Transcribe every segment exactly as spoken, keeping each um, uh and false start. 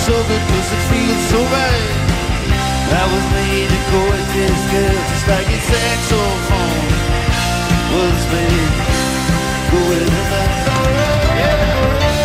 so good 'cause it feels so right. I was made to go with this girl just like a saxophone was made to go with a man. Yeah.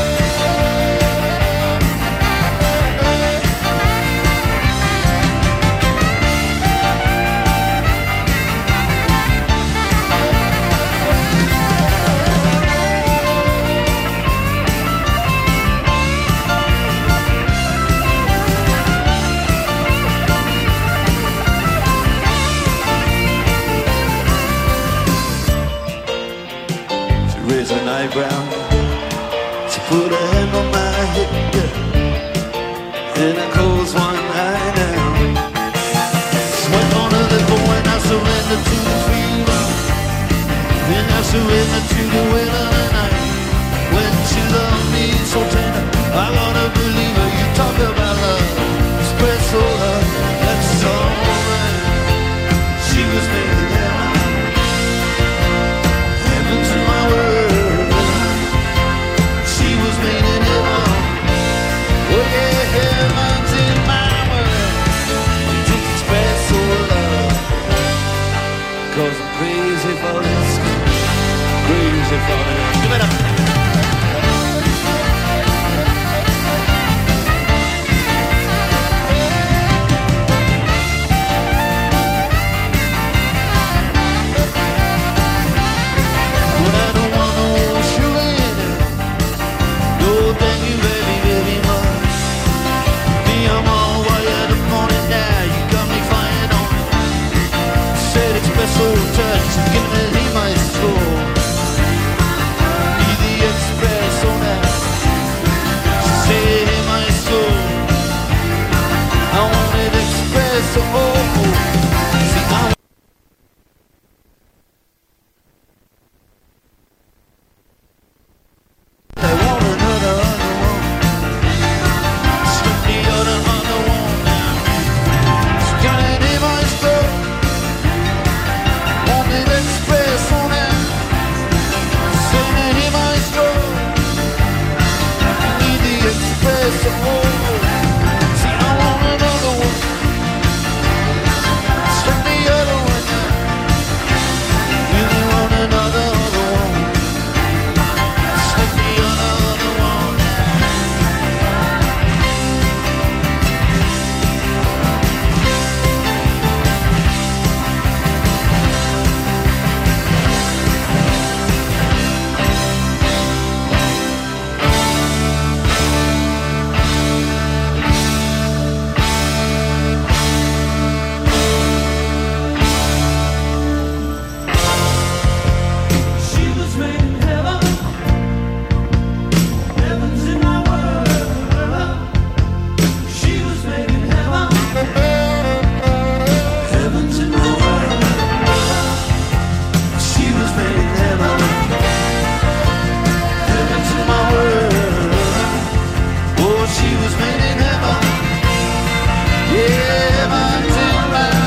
An eyebrow, she put a hand on my head, yeah, and I closed one eye now. Sweat on her lip when I surrender to the freedom, then I surrender to the will of the night. When she loved me so tender, I wanna believe her. You talk about love, espresso love, that's alright. She was made in heaven, heaven to my world. Heaven's in my world. You just express your love. 'Cause I'm crazy for this. Crazy for this. Give it up. But I don't want no sugar in it. No, thank you, baby, very much. I'm all wired up on it now. You got me flying on it. Said espresso touch, give me the maestro. Need the espresso now. Say hey maestro, I want it espresso. See I they want another other one. Slip the other other one now. Got it in my store. Want it espresso now. Send it in my store. Need the espresso. See I want another one. Slip the other one now. Really want another other one. Slip the other other one now. She was made in heaven. Heaven's in my world. She was made in heaven. Heaven's in my world. She was made in heaven. Heaven's in my world. Oh, she was made in heaven. Yeah, heaven's in my world.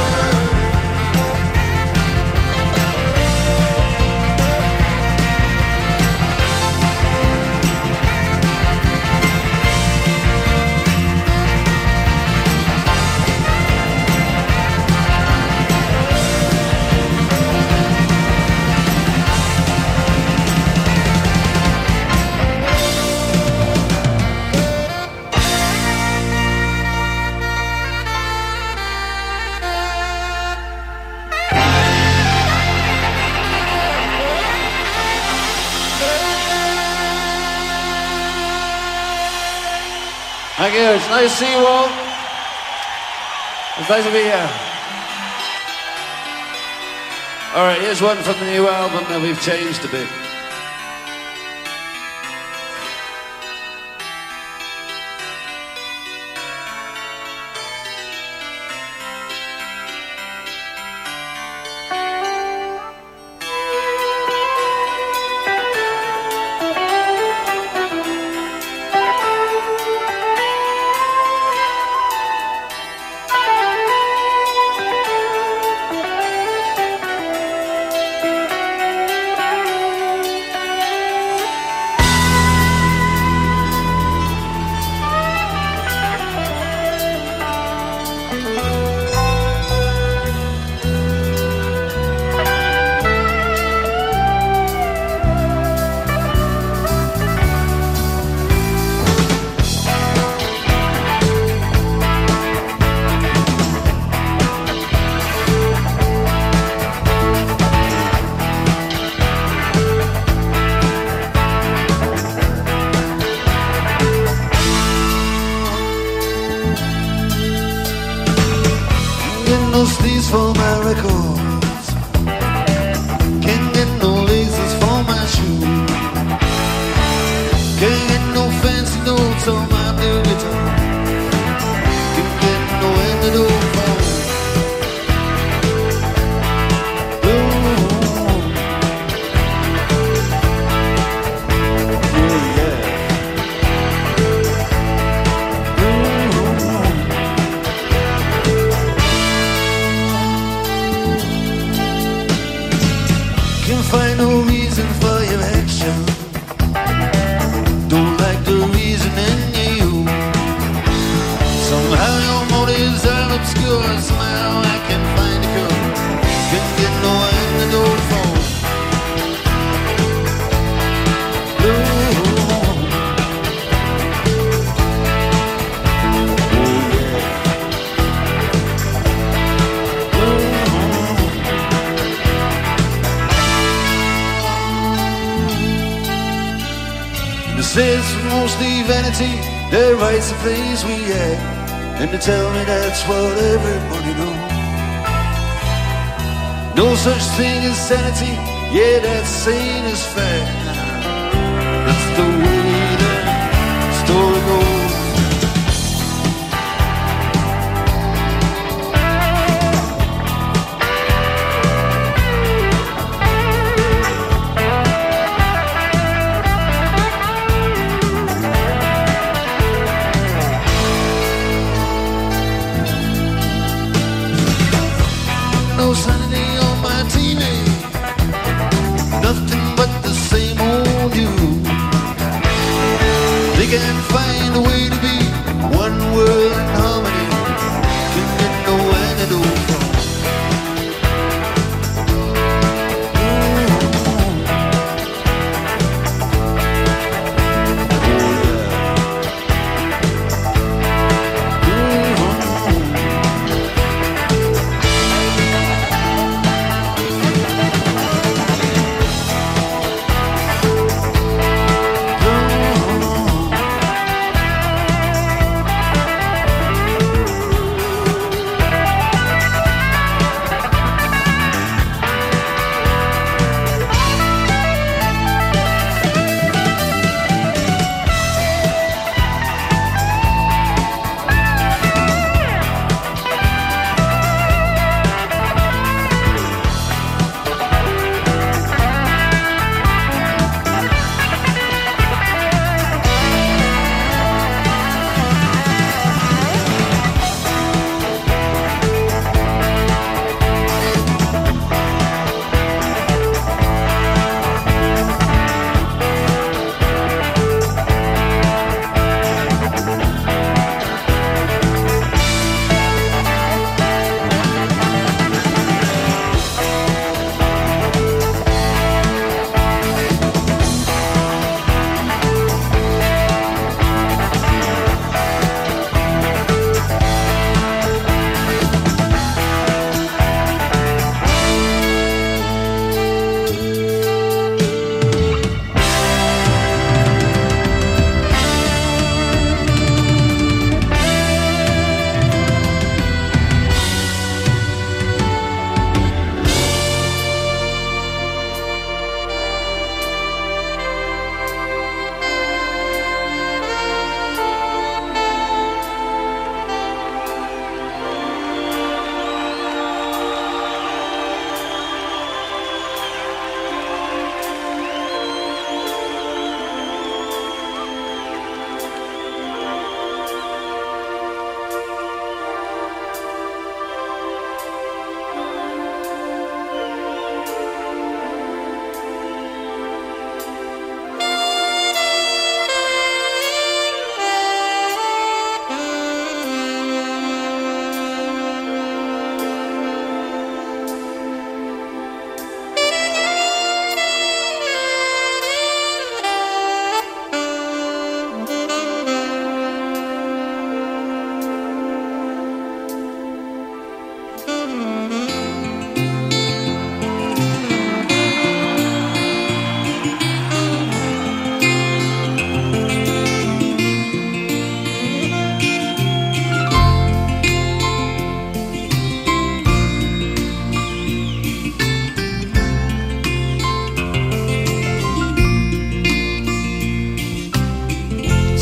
Thank you. It's nice to see you all. It's nice to be here. All right, here's one from the new album that we've changed a bit. for my records. Can't get no laces for my shoes. Can't get no fancy notes on my new guitar. Can't get no end-to phone. Find no reason for your action. Don't like the reason in you. Somehow your motives are obscure. Somehow I can find a cure. Can get no antidote for. It's mostly vanity that writes the place we at, and they tell me that's what everybody knows. No such thing as sanity, yeah, that's sane as fact. That's the way that story goes. No sanity on my T V, nothing but the same old you. They can't find a way to be one world in harmony. Can get no antidote for.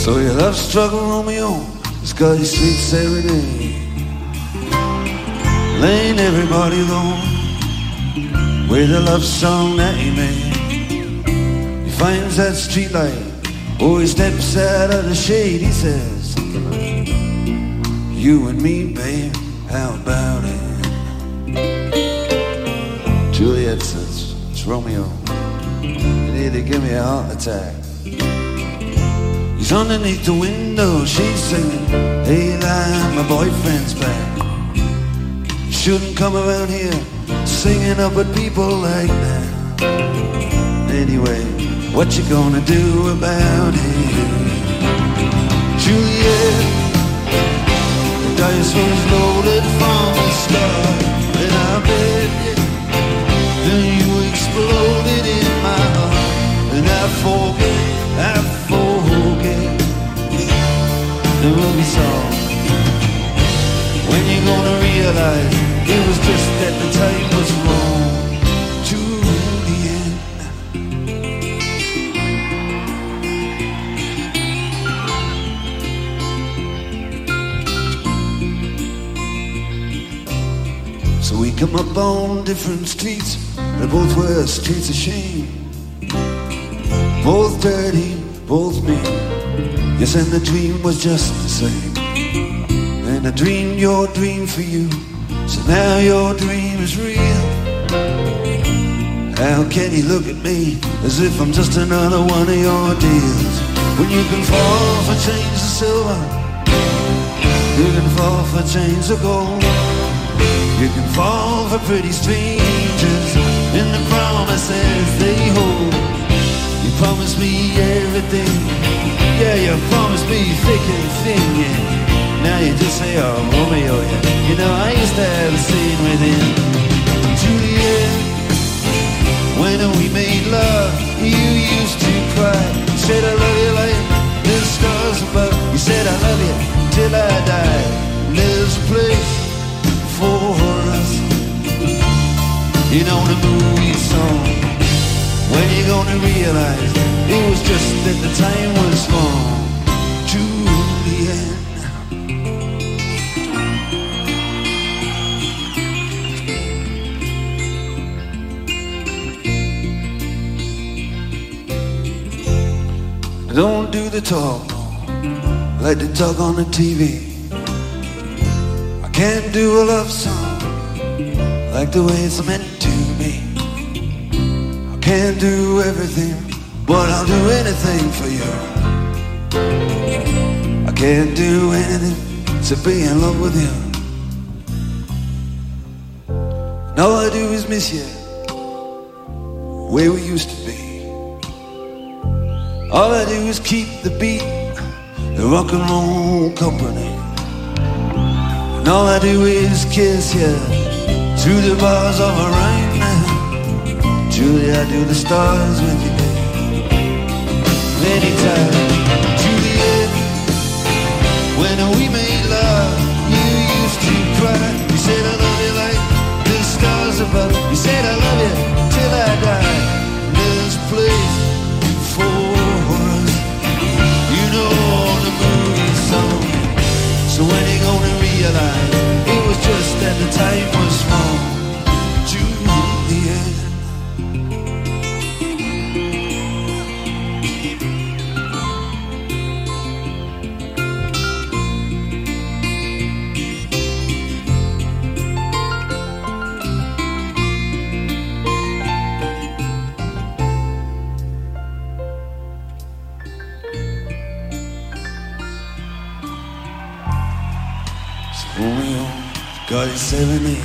So your love struggle Romeo has got you sweet serenade, laying everybody low with a love song that he made. He finds that street light, oh, he steps out of the shade. He says something like, you and me, babe, how about it? Juliet says, it's Romeo, you need to give me a heart attack. He's underneath the window, she's singing, hey line, my boyfriend's back. You shouldn't come around here singing up at people like that. Anyway, what you gonna do about it? Juliet, the dice was loaded from the start, and I bet you, then you exploded in my heart. And I forget, I forget the movie song. When you gonna realize it was just that the time was wrong? Julian. So we come up on different streets, they both were streets of shame, both dirty, both mean. Yes, and the dream was just the same. And I dreamed your dream for you, so now your dream is real. How can you look at me as if I'm just another one of your deals? When you can fall for chains of silver, you can fall for chains of gold, you can fall for pretty strangers in the promises they hold. You promised me everything, yeah, you promised me thick and thin, yeah. Now you just say, oh, Romeo, yeah. You know, I used to have a scene with him. Juliet, when we made love, you used to cry. You said, I love you like the stars above. You said, I love you till I die. There's a place for us, you know, the movie song. When you gonna realize it was just that the time was wrong? Juliet. I don't do the talk, I like to talk on the T V. I can't do a love song like the way it's meant to be. I can't do everything, but I'll do anything for you. I can't do anything to be in love with you. And all I do is miss you, where we used to be. All I do is keep the beat, the rock and roll company. And all I do is kiss you through the bars of a rain now. Julie, I do the stars with you, baby. Anytime, Juliet, when we made love, you used to cry. You said I love you like the stars above. You said I love you till I die. There's a place for so when you gonna realize it was just that the time was wrong? Juliet. Romeo got his serenade.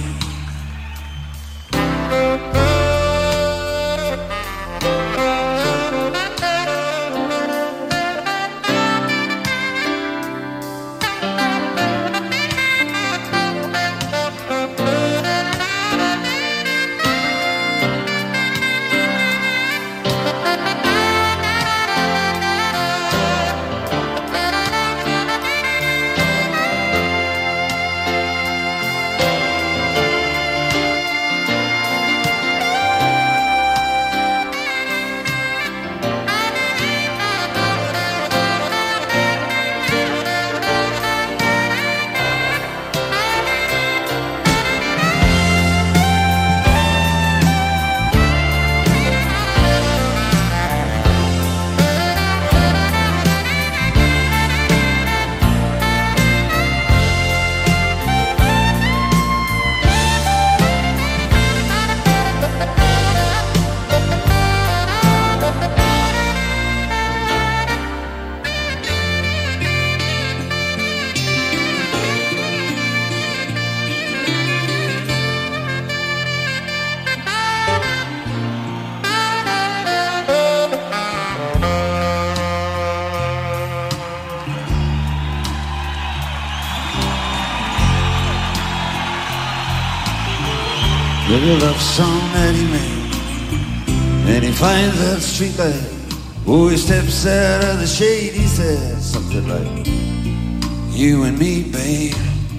Little love song that he made, and he finds that street light. Oh, he steps out of the shade, he says something like, you and me, babe,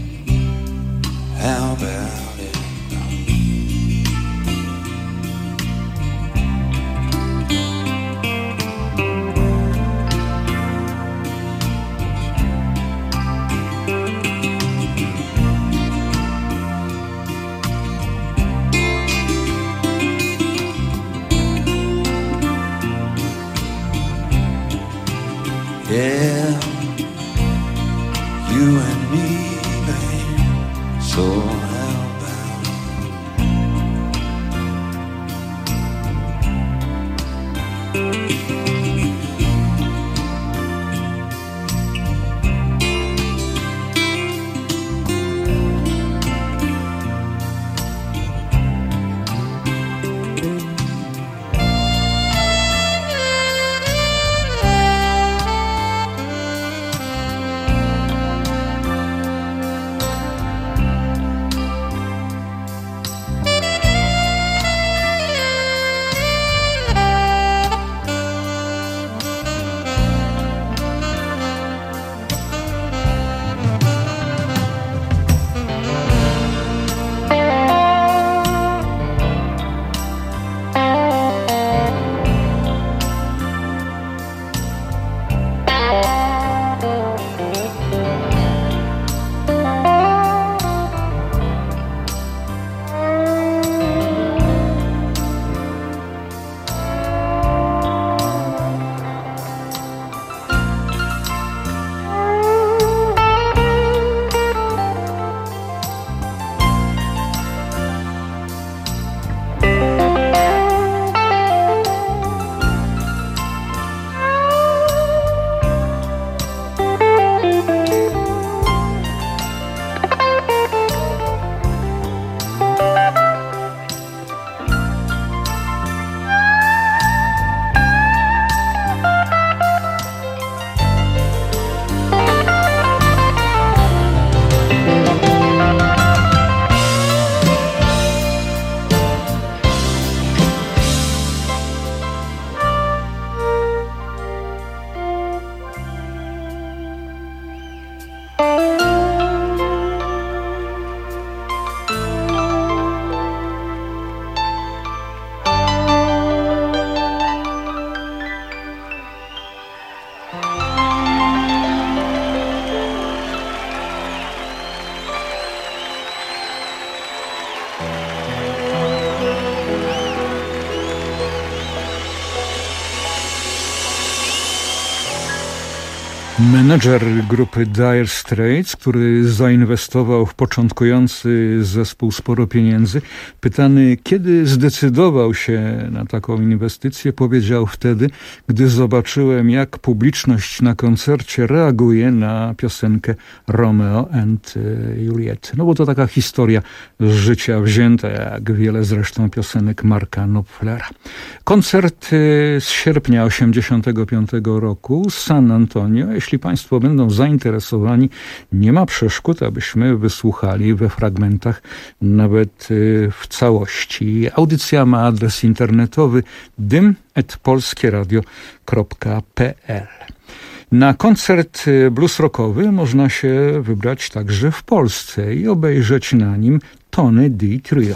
how about it? Yeah, you and me, babe, so how about Menedżer grupy Dire Straits, który zainwestował w początkujący zespół sporo pieniędzy, pytany, kiedy zdecydował się na taką inwestycję, powiedział wtedy, gdy zobaczyłem, jak publiczność na koncercie reaguje na piosenkę Romeo and Juliet. No bo to taka historia z życia wzięta, jak wiele zresztą piosenek Marka Knopflera. Koncert z sierpnia osiemdziesiątego piątego roku z San Antonio. Jeśli Państwo będą zainteresowani, nie ma przeszkód, abyśmy wysłuchali we fragmentach, nawet w całości. Audycja ma adres internetowy dym at polskieradio kropka p l. Na koncert blues rockowy można się wybrać także w Polsce i obejrzeć na nim Tony D. Trio.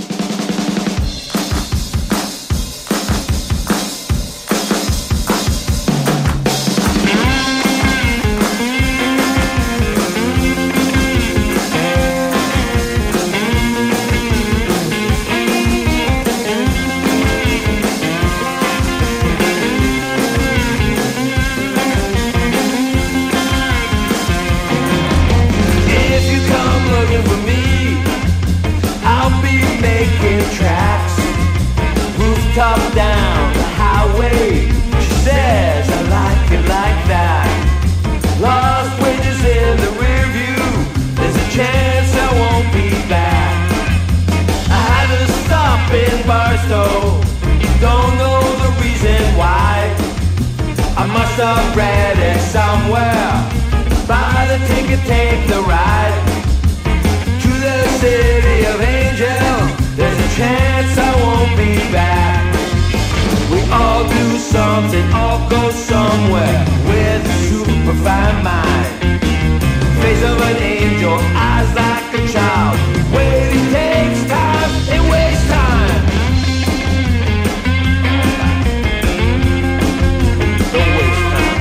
Top down the highway, she says I like it like that. Lost wages in the rear view, there's a chance I won't be back. I had to stop in Barstow, don't know the reason why. I must have read it somewhere, buy the ticket, take the ride to the city of angels. There's a somewhere with a superfine mind. Face of an angel, eyes like a child. Waiting takes time, it wastes time. Don't waste time.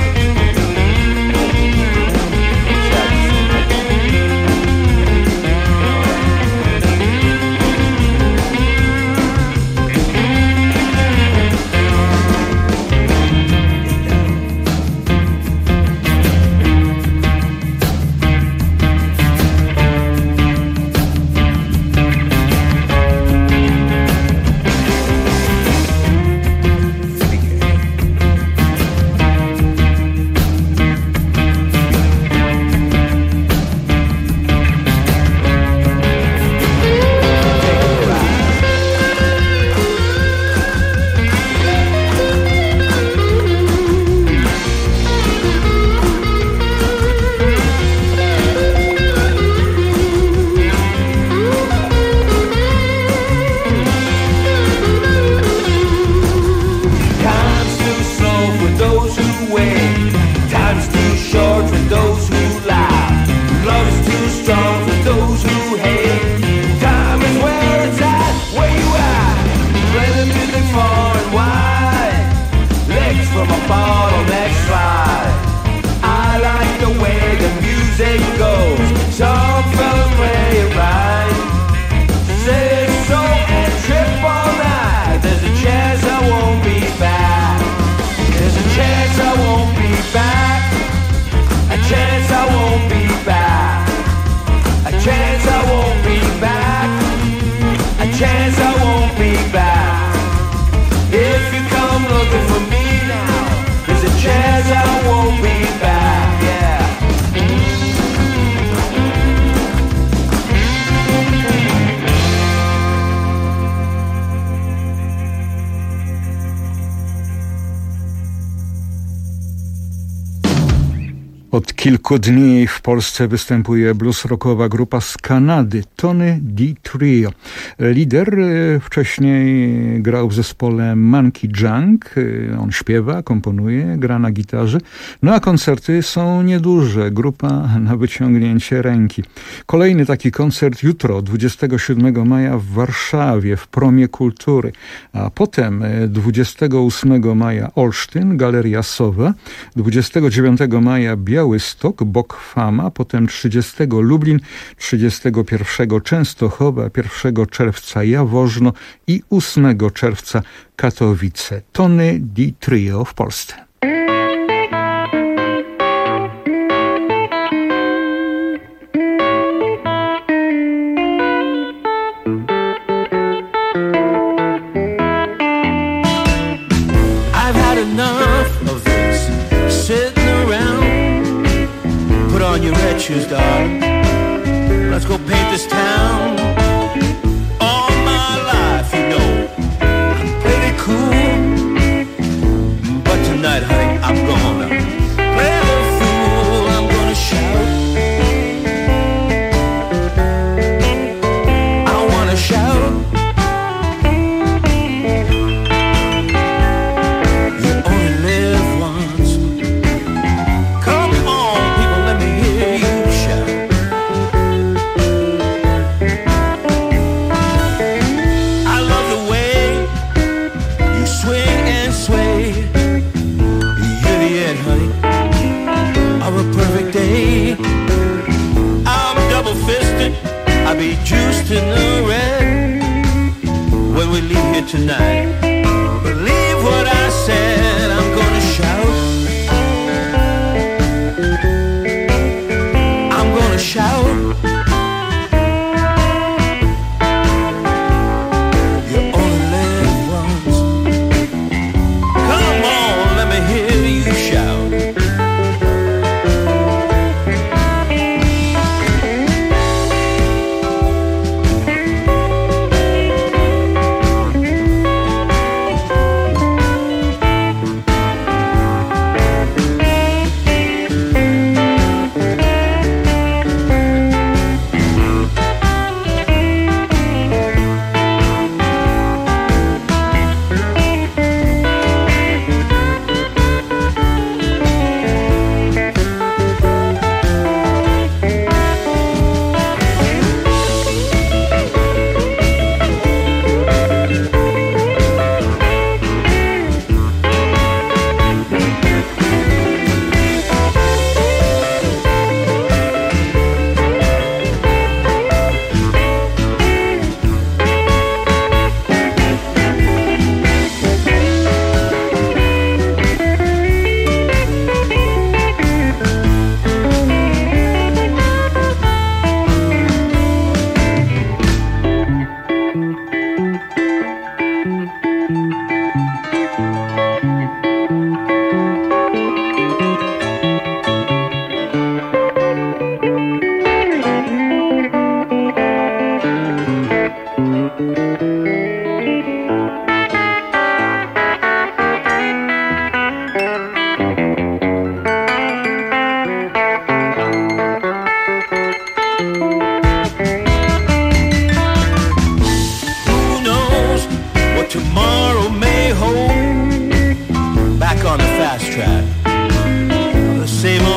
Od kilku dni w Polsce występuje blues rockowa grupa z Kanady, Tony D Trio. Lider wcześniej grał w zespole Monkey Junk. On śpiewa, komponuje, gra na gitarze. No a koncerty są nieduże. Grupa na wyciągnięcie ręki. Kolejny taki koncert jutro, dwudziestego siódmego maja w Warszawie, w Promie Kultury. A potem dwudziestego ósmego maja Olsztyn, Galeria Sowa. dwudziestego dziewiątego maja Białystok, Bok Fama, potem trzydziestego Lublin, trzydziestego pierwszego Częstochowa, pierwszego czerwca Jaworzno i ósmego czerwca Katowice. Tony D Trio w Polsce. Shoes, darling. Let's go paint this town. All my life, you know, I'm pretty cool. But tonight, honey, I'm gonna play the fool. I'm gonna shout. I wanna shout. You only live once. Come on, people, let me hear you. I'll be juiced in the red when we leave here tonight. Believe what I said, I'm gonna shout. I'm gonna shout. You only live once. Come on, let me hear you shout.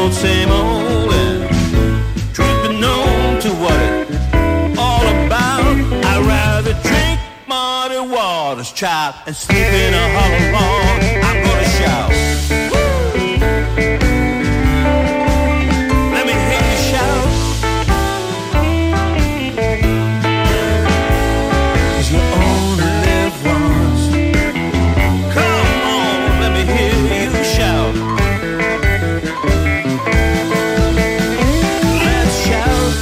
old, same old, and truth be known to what it's all about. I'd rather drink muddy waters, child, and sleep in a hollow log. I'm gonna shout. Let me hear you shout. 'Cause you only live once. Come on, let me hear you shout. Let's shout.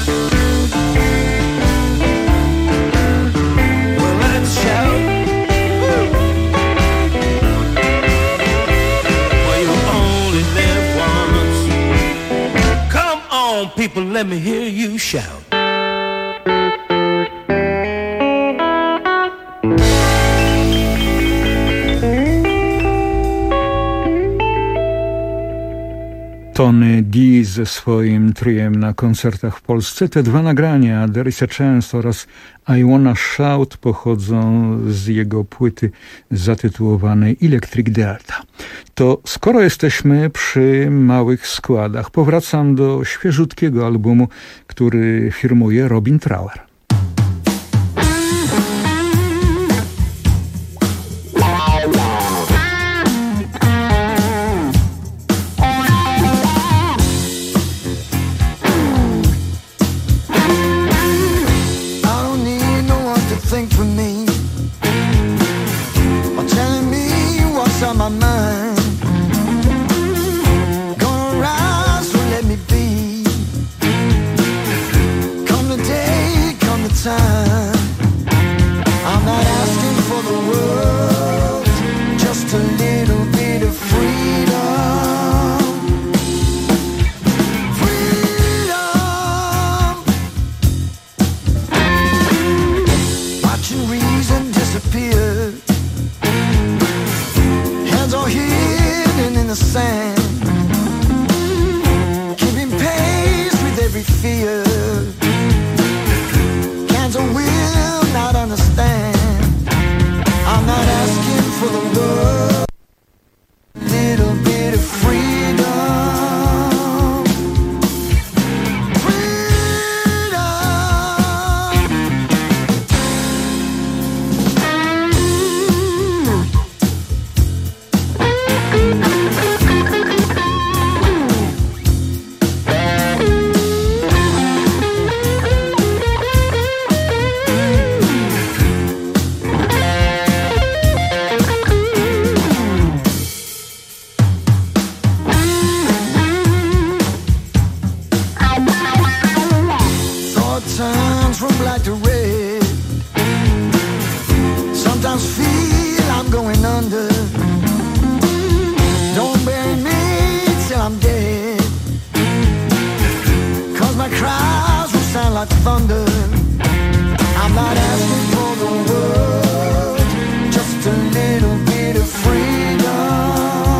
Well, let's shout. Woo. Well, you only live once. Come on, people, let me hear you shout. Tony D ze swoim triem na koncertach w Polsce. Te dwa nagrania, There is a Chance oraz I Wanna Shout, pochodzą z jego płyty zatytułowanej Electric Delta. To skoro jesteśmy przy małych składach, powracam do świeżutkiego albumu, który firmuje Robin Trower. Think for me, or telling me what's on my mind. Gonna rise, so let me be. Come the day, come the time. I'm not asking for the world, just a little bit of freedom. Reason disappeared. Hands are hidden in the sand, keeping pace with every fear. Hands are will not understand. I'm not asking for the world, little bit of freedom. From black to red, sometimes feel I'm going under. Don't bury me till I'm dead, 'cause my cries will sound like thunder. I'm not asking for the world, just a little bit of freedom.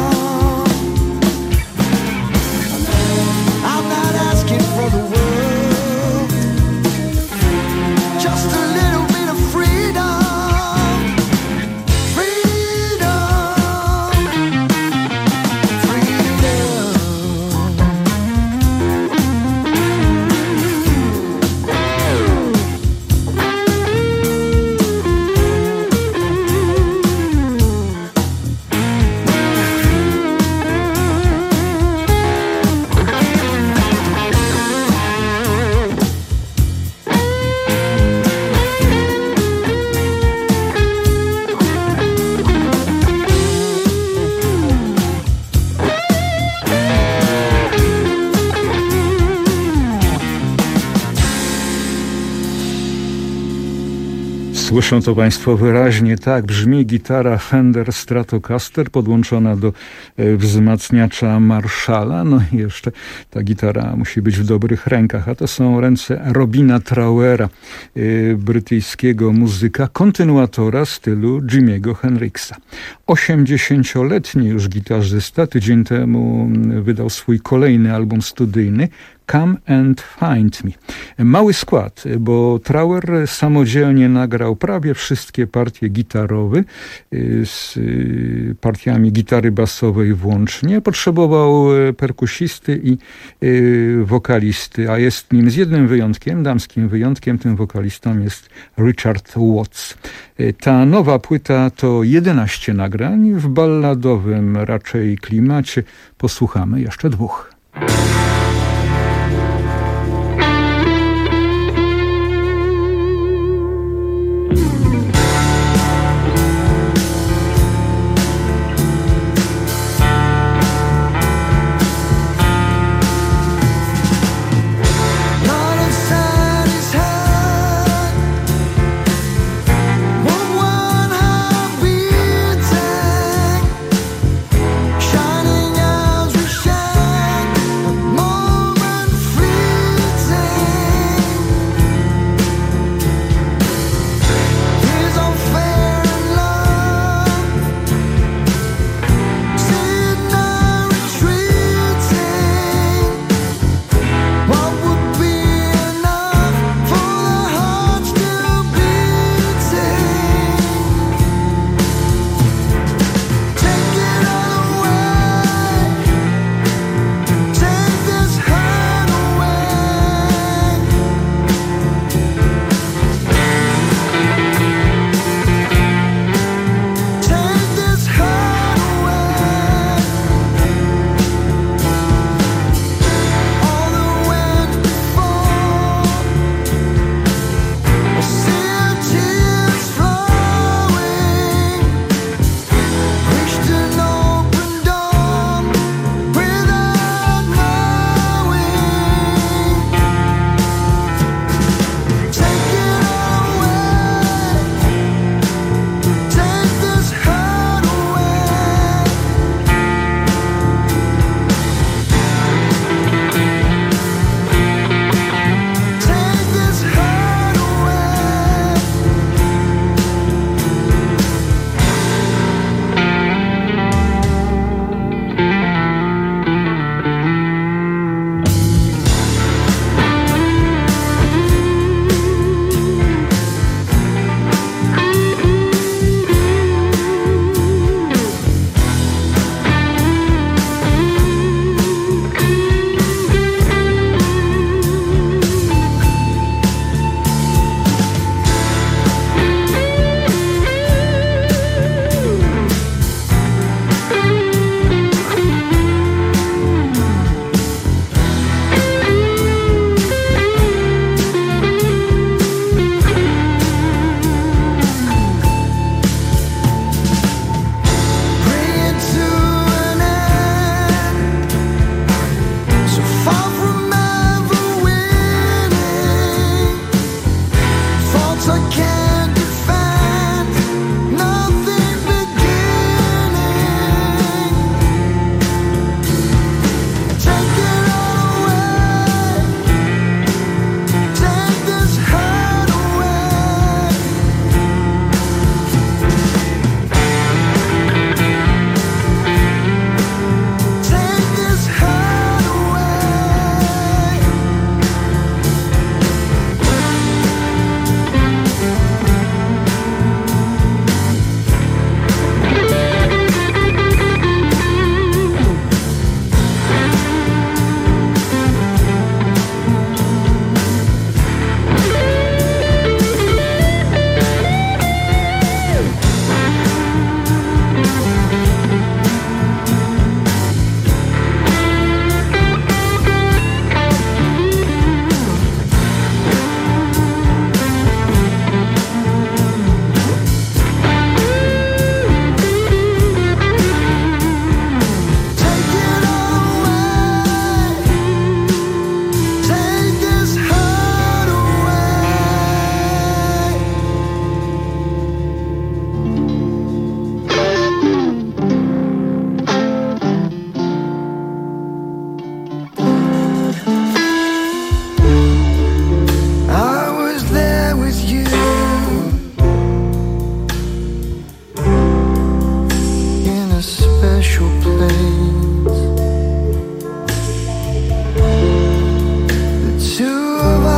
I'm not asking for the world, just a little bit of freedom. Freedom. Freedom. Słyszą to Państwo wyraźnie, tak brzmi gitara Fender Stratocaster podłączona do wzmacniacza Marshalla. No i jeszcze ta gitara musi być w dobrych rękach, a to są ręce Robina Trowera, brytyjskiego muzyka, kontynuatora stylu Jimiego Hendrixa. osiemdziesięcioletni już gitarzysta tydzień temu wydał swój kolejny album studyjny Come and Find Me. Mały skład, bo Trauer samodzielnie nagrał prawie wszystkie partie gitarowe z partiami gitary basowej włącznie. Potrzebował perkusisty i wokalisty, a jest nim z jednym wyjątkiem, damskim wyjątkiem. Tym wokalistą jest Richard Watts. Ta nowa płyta to jedenaście nagrań w balladowym raczej klimacie. Posłuchamy jeszcze dwóch. More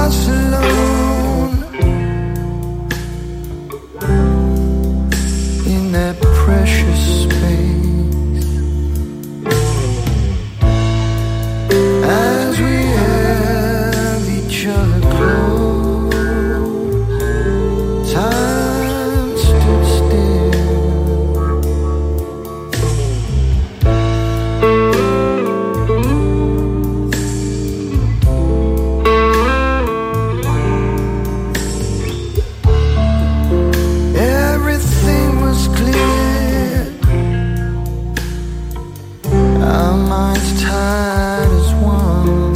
us alone in that precious space as we held each other close. Time stood still. Everything was clear, our minds tied as one.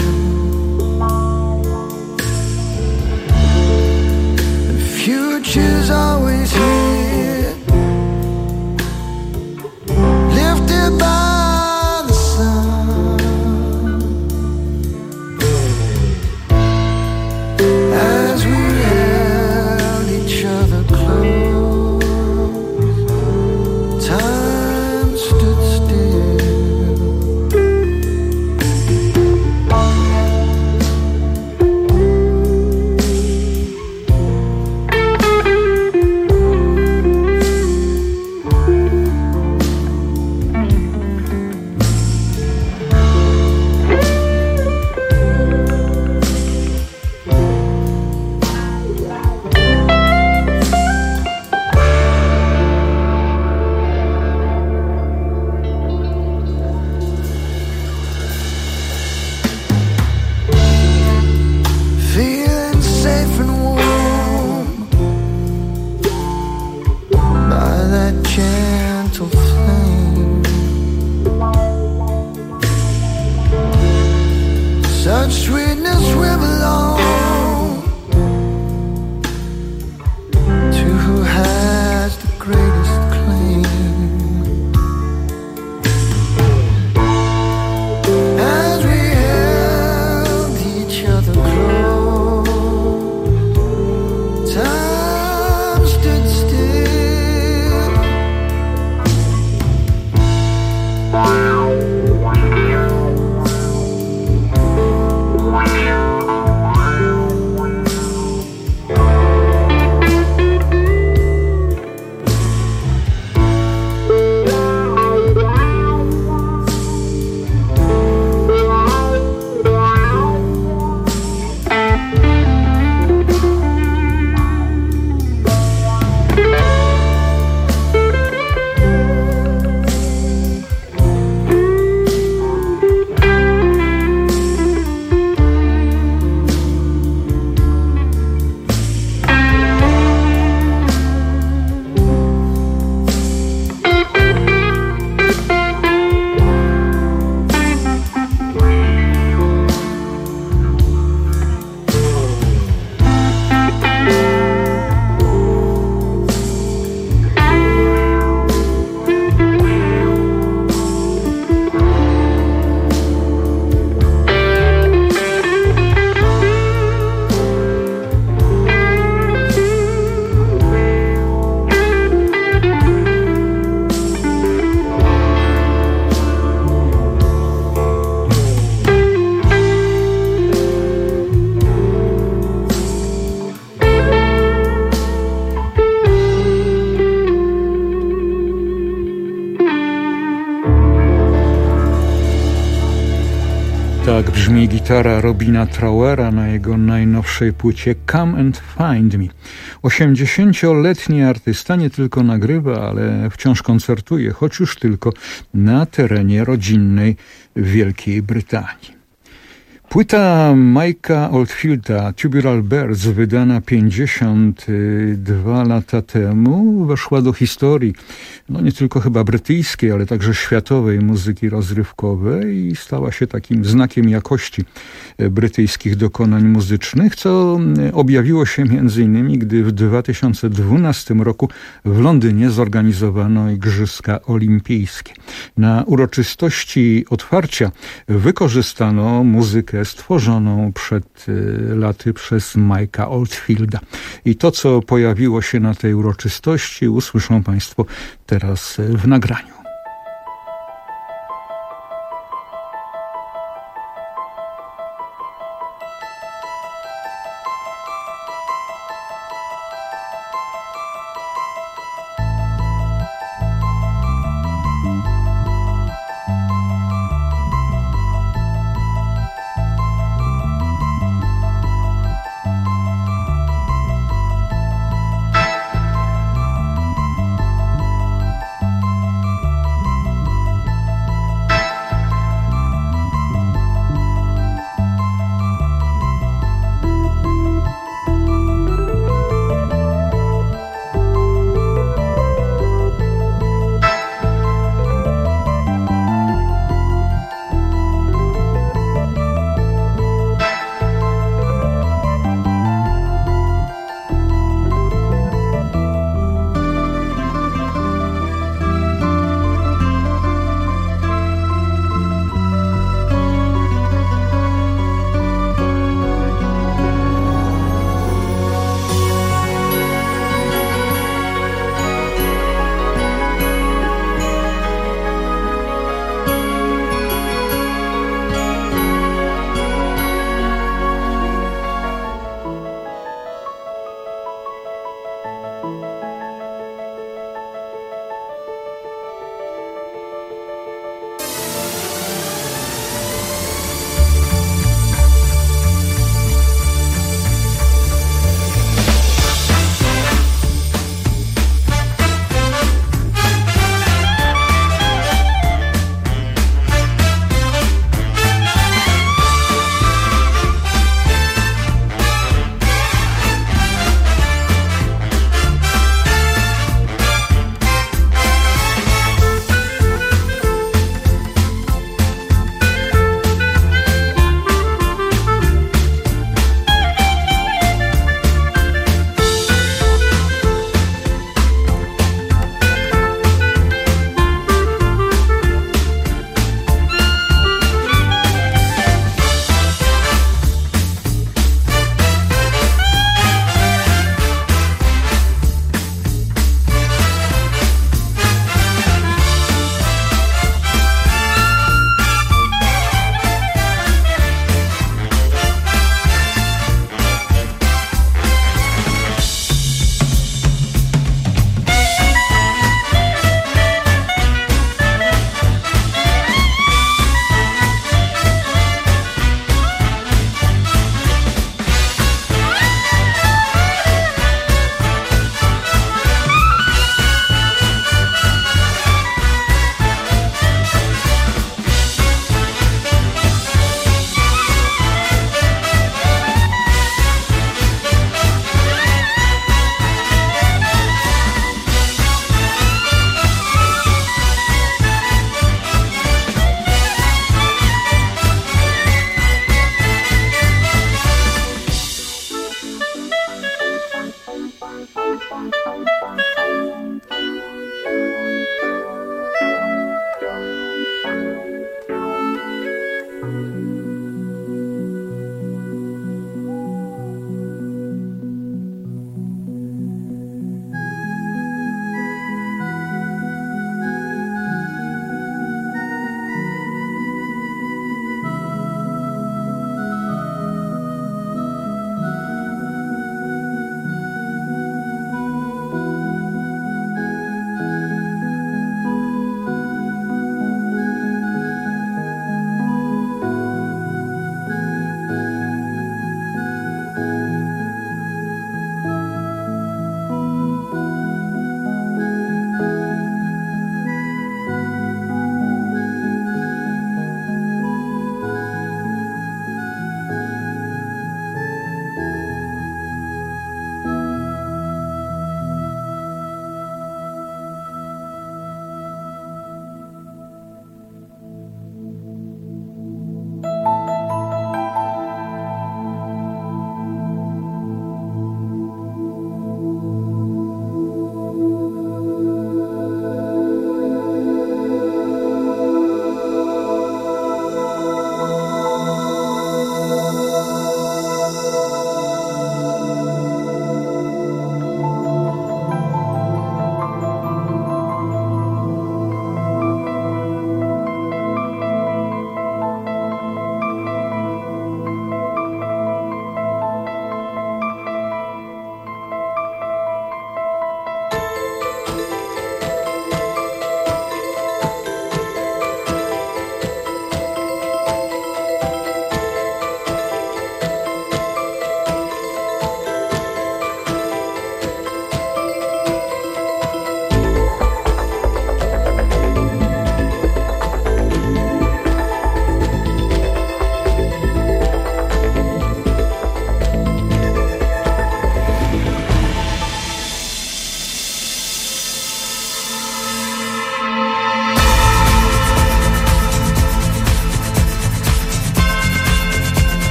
The future's always here, lifted by the sun. As we held each other close, time stood still. Feeling safe and warm by that gentle flame. Such sweetness we belong to who has the greatest claim. As we held each other close, time stood still. Tak brzmi gitara Robina Trauera na jego najnowszej płycie Come and Find Me. osiemdziesięcioletni artysta nie tylko nagrywa, ale wciąż koncertuje, choć już tylko na terenie rodzinnej Wielkiej Brytanii. Płyta Mike'a Oldfielda Tubular Bells, wydana pięćdziesiąt dwa lata temu, weszła do historii no nie tylko chyba brytyjskiej, ale także światowej muzyki rozrywkowej i stała się takim znakiem jakości brytyjskich dokonań muzycznych, co objawiło się między innymi, gdy w dwa tysiące dwunastym roku w Londynie zorganizowano Igrzyska Olimpijskie. Na uroczystości otwarcia wykorzystano muzykę stworzoną przed laty przez Mike'a Oldfielda. I to, co pojawiło się na tej uroczystości, usłyszą Państwo teraz w nagraniu.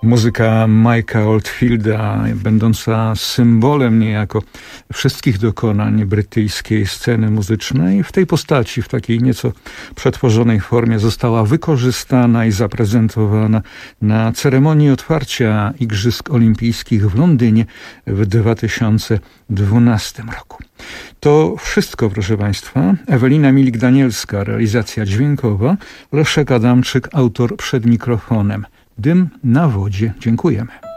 Muzyka Mike'a Oldfielda, będąca symbolem niejako wszystkich dokonań brytyjskiej sceny muzycznej, w tej postaci, w takiej nieco przetworzonej formie została wykorzystana i zaprezentowana na ceremonii otwarcia Igrzysk Olimpijskich w Londynie w dwa tysiące dwunastym roku. To wszystko, proszę Państwa. Ewelina Milik-Danielska, realizacja dźwiękowa, Leszek Adamczyk, autor przed mikrofonem. Dym na wodzie. Dziękujemy.